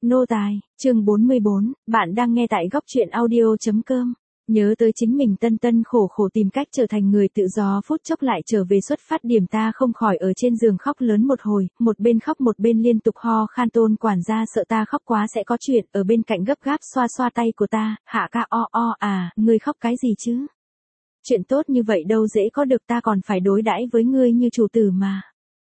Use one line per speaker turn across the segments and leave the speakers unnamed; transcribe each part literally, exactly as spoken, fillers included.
Nô tài, chương bốn mươi bốn, bạn đang nghe tại góc truyện audio.com. Nhớ tới chính mình tân tân khổ khổ tìm cách trở thành người tự do, phút chốc lại trở về xuất phát điểm, ta không khỏi ở trên giường khóc lớn một hồi, một bên khóc một bên liên tục ho khan. Tôn quản gia sợ ta khóc quá sẽ có chuyện, ở bên cạnh gấp gáp xoa xoa tay của ta, Hạ ca o o à, ngươi khóc cái gì chứ? Chuyện tốt như vậy đâu dễ có được, ta còn phải đối đãi với ngươi như chủ tử mà.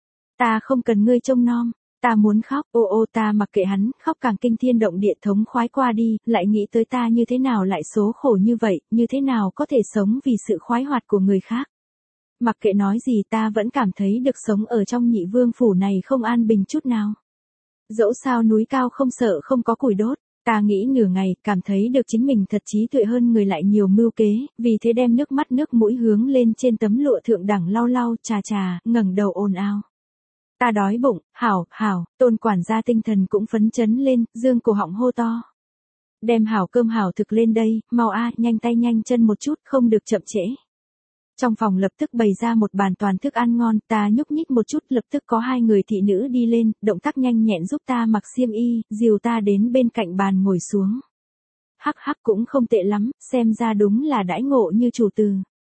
Ta không cần ngươi trông nom. Ta muốn khóc, ô ô ta mặc kệ hắn, khóc càng kinh thiên động địa thống khoái qua đi, lại nghĩ tới ta như thế nào lại số khổ như vậy, như thế nào có thể sống vì sự khoái hoạt của người khác. Mặc kệ nói gì ta vẫn cảm thấy được sống ở trong nhị vương phủ này không an bình chút nào. Dẫu sao núi cao không sợ không có củi đốt, ta nghĩ nửa ngày, cảm thấy được chính mình thật trí tuệ hơn người lại nhiều mưu kế, vì thế đem nước mắt nước mũi hướng lên trên tấm lụa thượng đẳng lau lau trà trà, ngẩng đầu ồn ào. Ta đói bụng, hảo, hảo, Tôn quản gia tinh thần cũng phấn chấn lên, dương cổ họng hô to. Đem hảo cơm hảo thực lên đây, mau a, nhanh tay nhanh chân một chút, không được chậm trễ. Trong phòng lập tức bày ra một bàn toàn thức ăn ngon, ta nhúc nhích một chút, lập tức có hai người thị nữ đi lên, động tác nhanh nhẹn giúp ta mặc xiêm y, dìu ta đến bên cạnh bàn ngồi xuống. Hắc hắc cũng không tệ lắm, xem ra đúng là đãi ngộ như chủ từ.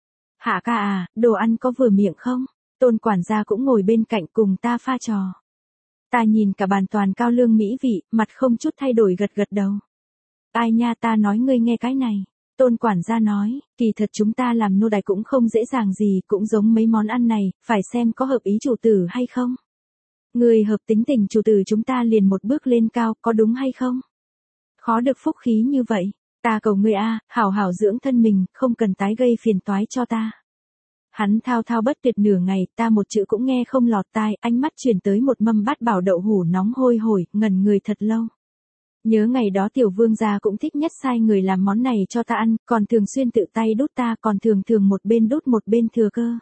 Hạ ca à, đồ ăn có vừa miệng không? Tôn quản gia cũng ngồi bên cạnh cùng ta pha trò. Ta nhìn cả bàn toàn cao lương mỹ vị, mặt không chút thay đổi gật gật đầu. Ai nha, ta nói ngươi nghe cái này. Tôn quản gia nói, kỳ thật chúng ta làm nô tài cũng không dễ dàng gì, cũng giống mấy món ăn này, phải xem có hợp ý chủ tử hay không. Người hợp tính tình chủ tử chúng ta liền một bước lên cao, có đúng hay không? Khó được phúc khí như vậy, ta cầu ngươi a, hảo hảo dưỡng thân mình, không cần tái gây phiền toái cho ta. Hắn thao thao bất tuyệt nửa ngày, ta một chữ cũng nghe không lọt tai, ánh mắt chuyển tới một mâm bát bảo đậu hủ nóng hôi hổi, ngẩn người thật lâu. Nhớ ngày đó tiểu vương gia cũng thích nhất sai người làm món này cho ta ăn, còn thường xuyên tự tay đút ta, còn thường thường một bên đút một bên thừa cơ.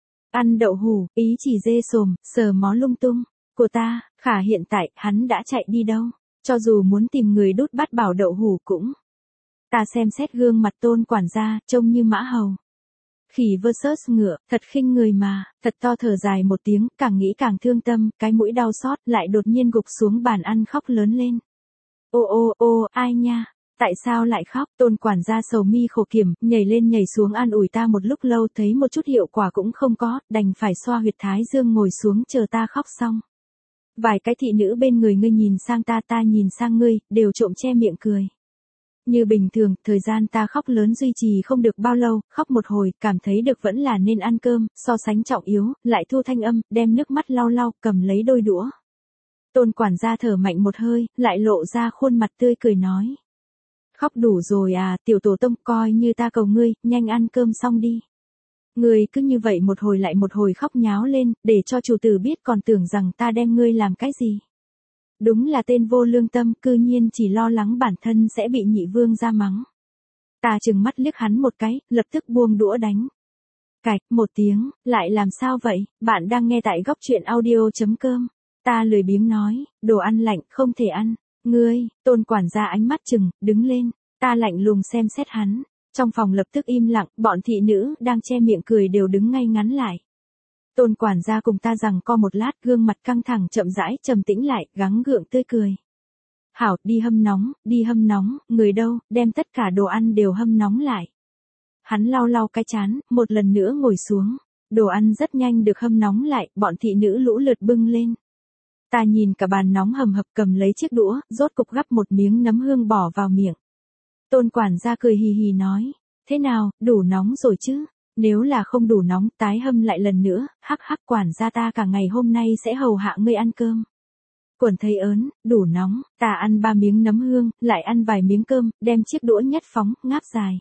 Ăn đậu hủ, ý chỉ dê sồm, sờ mó lung tung, của ta, khả hiện tại, hắn đã chạy đi đâu, cho dù muốn tìm người đút bát bảo đậu hủ cũng. Ta xem xét gương mặt Tôn quản gia, trông như mã hầu. Khỉ versus ngựa, thật khinh người mà, thật to thở dài một tiếng, càng nghĩ càng thương tâm, cái mũi đau xót, lại đột nhiên gục xuống bàn ăn khóc lớn lên. Ô ô ô, ai nha, tại sao lại khóc? Tôn quản gia sầu mi khổ kiểm, nhảy lên nhảy xuống an ủi ta một lúc lâu, thấy một chút hiệu quả cũng không có, đành phải xoa huyệt thái dương ngồi xuống chờ ta khóc xong. Vài cái thị nữ bên người ngươi nhìn sang ta, ta nhìn sang ngươi, đều trộm che miệng cười. Như bình thường, thời gian ta khóc lớn duy trì không được bao lâu, khóc một hồi, cảm thấy được vẫn là nên ăn cơm, so sánh trọng yếu, lại thu thanh âm, đem nước mắt lau lau, cầm lấy đôi đũa. Tôn quản gia thở mạnh một hơi, lại lộ ra khuôn mặt tươi cười nói. Khóc đủ rồi à, tiểu tổ tông, coi như ta cầu ngươi, nhanh ăn cơm xong đi. Ngươi cứ như vậy một hồi lại một hồi khóc nháo lên, để cho chủ tử biết còn tưởng rằng ta đem ngươi làm cái gì. Đúng là tên vô lương tâm, cư nhiên chỉ lo lắng bản thân sẽ bị nhị vương ra mắng. Ta trừng mắt liếc hắn một cái, lập tức buông đũa đánh. Cạch, một tiếng, lại làm sao vậy, bạn đang nghe tại góc truyện audio.com. Ta lười biếng nói, đồ ăn lạnh, không thể ăn. Ngươi, Tôn quản gia ánh mắt trừng, đứng lên, ta lạnh lùng xem xét hắn. Trong phòng lập tức im lặng, bọn thị nữ đang che miệng cười đều đứng ngay ngắn lại. Tôn quản gia cùng ta rằng co một lát, gương mặt căng thẳng chậm rãi trầm tĩnh lại, gắng gượng tươi cười. Hảo, đi hâm nóng, đi hâm nóng, người đâu, đem tất cả đồ ăn đều hâm nóng lại. Hắn lau lau cái chán, một lần nữa ngồi xuống. Đồ ăn rất nhanh được hâm nóng lại, bọn thị nữ lũ lượt bưng lên. Ta nhìn cả bàn nóng hầm hập, cầm lấy chiếc đũa, rốt cục gắp một miếng nấm hương bỏ vào miệng. Tôn quản gia cười hì hì nói, thế nào, đủ nóng rồi chứ? Nếu là không đủ nóng, tái hâm lại lần nữa, hắc hắc, quản gia ta cả ngày hôm nay sẽ hầu hạ ngươi ăn cơm. Quần thấy ớn, đủ nóng, ta ăn ba miếng nấm hương, lại ăn vài miếng cơm, đem chiếc đũa nhất phóng, ngáp dài.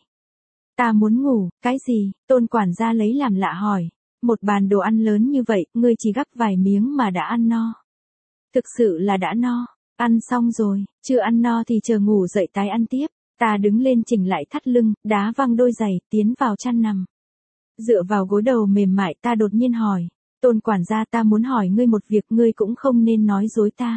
Ta muốn ngủ, cái gì? Tôn quản gia lấy làm lạ hỏi. Một bàn đồ ăn lớn như vậy, ngươi chỉ gắp vài miếng mà đã ăn no. Thực sự là đã no, ăn xong rồi, chưa ăn no thì chờ ngủ dậy tái ăn tiếp. Ta đứng lên chỉnh lại thắt lưng, đá văng đôi giày, tiến vào chăn nằm. Dựa vào gối đầu mềm mại, ta đột nhiên hỏi. Tôn quản gia, ta muốn hỏi ngươi một việc, ngươi cũng không nên nói dối ta.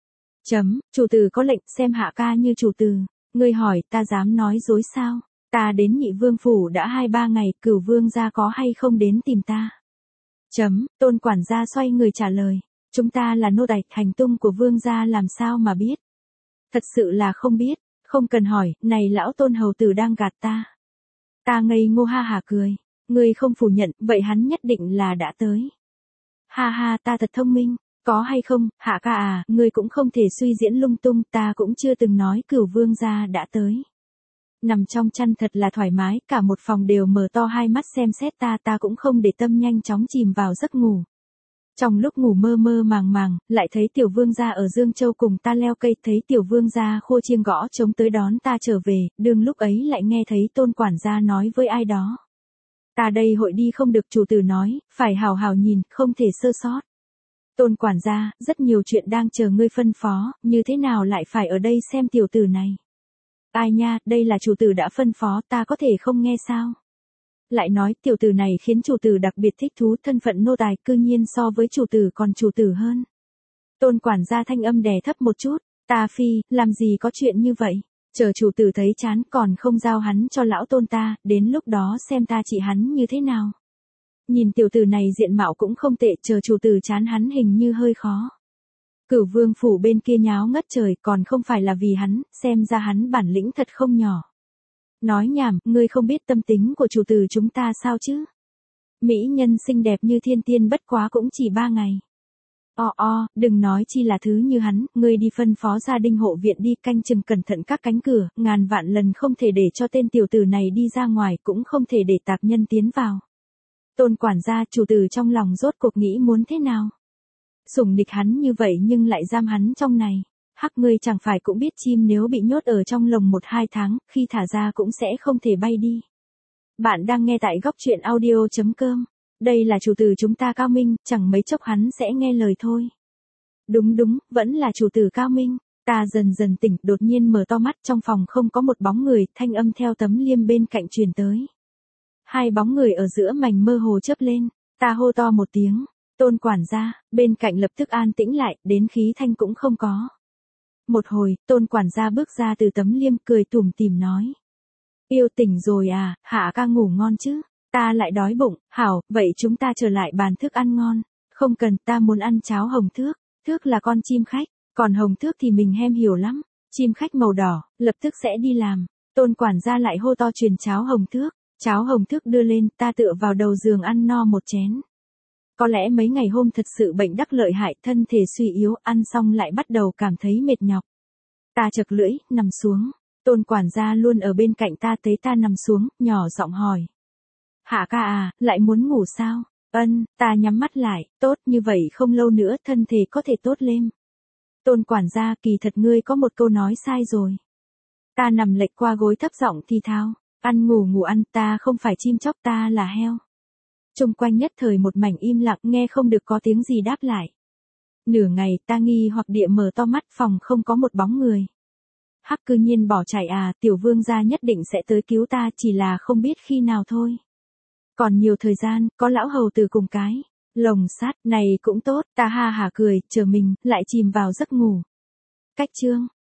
Chấm, chủ tử có lệnh, xem hạ ca như chủ tử. Ngươi hỏi, ta dám nói dối sao? Ta đến nhị vương phủ đã hai ba ngày, cửu vương gia có hay không đến tìm ta? Chấm, Tôn quản gia xoay người trả lời. Chúng ta là nô tài, hành tung của vương gia làm sao mà biết? Thật sự là không biết, không cần hỏi, này lão tôn hầu tử đang gạt ta. Ta ngây ngô ha hả cười, ngươi không phủ nhận, vậy hắn nhất định là đã tới. Ha ha, ta thật thông minh, có hay không, Hạ ca à, ngươi cũng không thể suy diễn lung tung, ta cũng chưa từng nói Cửu vương gia đã tới. Nằm trong chăn thật là thoải mái, cả một phòng đều mở to hai mắt xem xét ta, ta cũng không để tâm nhanh chóng chìm vào giấc ngủ. Trong lúc ngủ mơ mơ màng màng, lại thấy tiểu vương gia ở Dương Châu cùng ta leo cây, thấy tiểu vương gia khô chiêng gõ trống tới đón ta trở về, đương lúc ấy lại nghe thấy tôn quản gia nói với ai đó. Ta đây hội đi không được, chủ tử nói, phải hào hào nhìn, không thể sơ sót. Tôn quản gia, rất nhiều chuyện đang chờ ngươi phân phó, như thế nào lại phải ở đây xem tiểu tử này. Ai nha, đây là chủ tử đã phân phó, ta có thể không nghe sao? Lại nói, tiểu tử này khiến chủ tử đặc biệt thích thú, thân phận nô tài, cư nhiên so với chủ tử còn chủ tử hơn. Tôn quản gia thanh âm đè thấp một chút, ta phi, làm gì có chuyện như vậy, chờ chủ tử thấy chán còn không giao hắn cho lão tôn ta, đến lúc đó xem ta trị hắn như thế nào. Nhìn tiểu tử này diện mạo cũng không tệ, chờ chủ tử chán hắn hình như hơi khó. Cửu vương phủ bên kia nháo ngất trời, còn không phải là vì hắn, xem ra hắn bản lĩnh thật không nhỏ. Nói nhảm, ngươi không biết tâm tính của chủ tử chúng ta sao chứ? Mỹ nhân xinh đẹp như thiên tiên bất quá cũng chỉ ba ngày. O o, đừng nói chi là thứ như hắn, ngươi đi phân phó gia đình hộ viện đi, canh chừng cẩn thận các cánh cửa, ngàn vạn lần không thể để cho tên tiểu tử này đi ra ngoài, cũng không thể để tạp nhân tiến vào. Tôn quản gia, chủ tử trong lòng rốt cuộc nghĩ muốn thế nào? Sủng địch hắn như vậy nhưng lại giam hắn trong này. Hắc, ngươi chẳng phải cũng biết chim nếu bị nhốt ở trong lồng một hai tháng, khi thả ra cũng sẽ không thể bay đi. Bạn đang nghe tại góc truyện audio chấm com. Đây là chủ tử chúng ta cao minh, chẳng mấy chốc hắn sẽ nghe lời thôi. Đúng đúng, vẫn là chủ tử cao minh. Ta dần dần tỉnh, đột nhiên mở to mắt, trong phòng không có một bóng người, thanh âm theo tấm liêm bên cạnh truyền tới. Hai bóng người ở giữa mảnh mơ hồ chớp lên, ta hô to một tiếng, Tôn quản gia, bên cạnh lập tức an tĩnh lại, đến khí thanh cũng không có. Một hồi, tôn quản gia bước ra từ tấm liêm, cười tủm tỉm nói. Yêu tỉnh rồi à, Hạ ca ngủ ngon chứ, ta lại đói bụng, hảo, vậy chúng ta trở lại bàn thức ăn ngon. Không cần, ta muốn ăn cháo hồng thước, thước là con chim khách, còn hồng thước thì mình hem hiểu lắm, chim khách màu đỏ, lập tức sẽ đi làm. Tôn quản gia lại hô to truyền cháo hồng thước, cháo hồng thước đưa lên, ta tựa vào đầu giường ăn no một chén. Có lẽ mấy ngày hôm thật sự bệnh đắc lợi hại, thân thể suy yếu, ăn xong lại bắt đầu cảm thấy mệt nhọc. Ta chật lưỡi, nằm xuống. Tôn quản gia luôn ở bên cạnh ta, thấy ta nằm xuống, nhỏ giọng hỏi. Hạ ca à, lại muốn ngủ sao? Ân, ta nhắm mắt lại, tốt, như vậy không lâu nữa thân thể có thể tốt lên. Tôn quản gia, kỳ thật ngươi có một câu nói sai rồi. Ta nằm lệch qua gối thấp giọng thì thào, ăn ngủ ngủ ăn, ta không phải chim chóc, ta là heo. Trung quanh nhất thời một mảnh im lặng, nghe không được có tiếng gì đáp lại. Nửa ngày ta nghi hoặc địa mở to mắt, phòng không có một bóng người. Hắc, cư nhiên bỏ chạy à, tiểu vương gia nhất định sẽ tới cứu ta, chỉ là không biết khi nào thôi. Còn nhiều thời gian, có lão hầu từ cùng cái. Lồng sắt, này cũng tốt, ta ha hả cười, chờ mình, lại chìm vào giấc ngủ. Cách chương.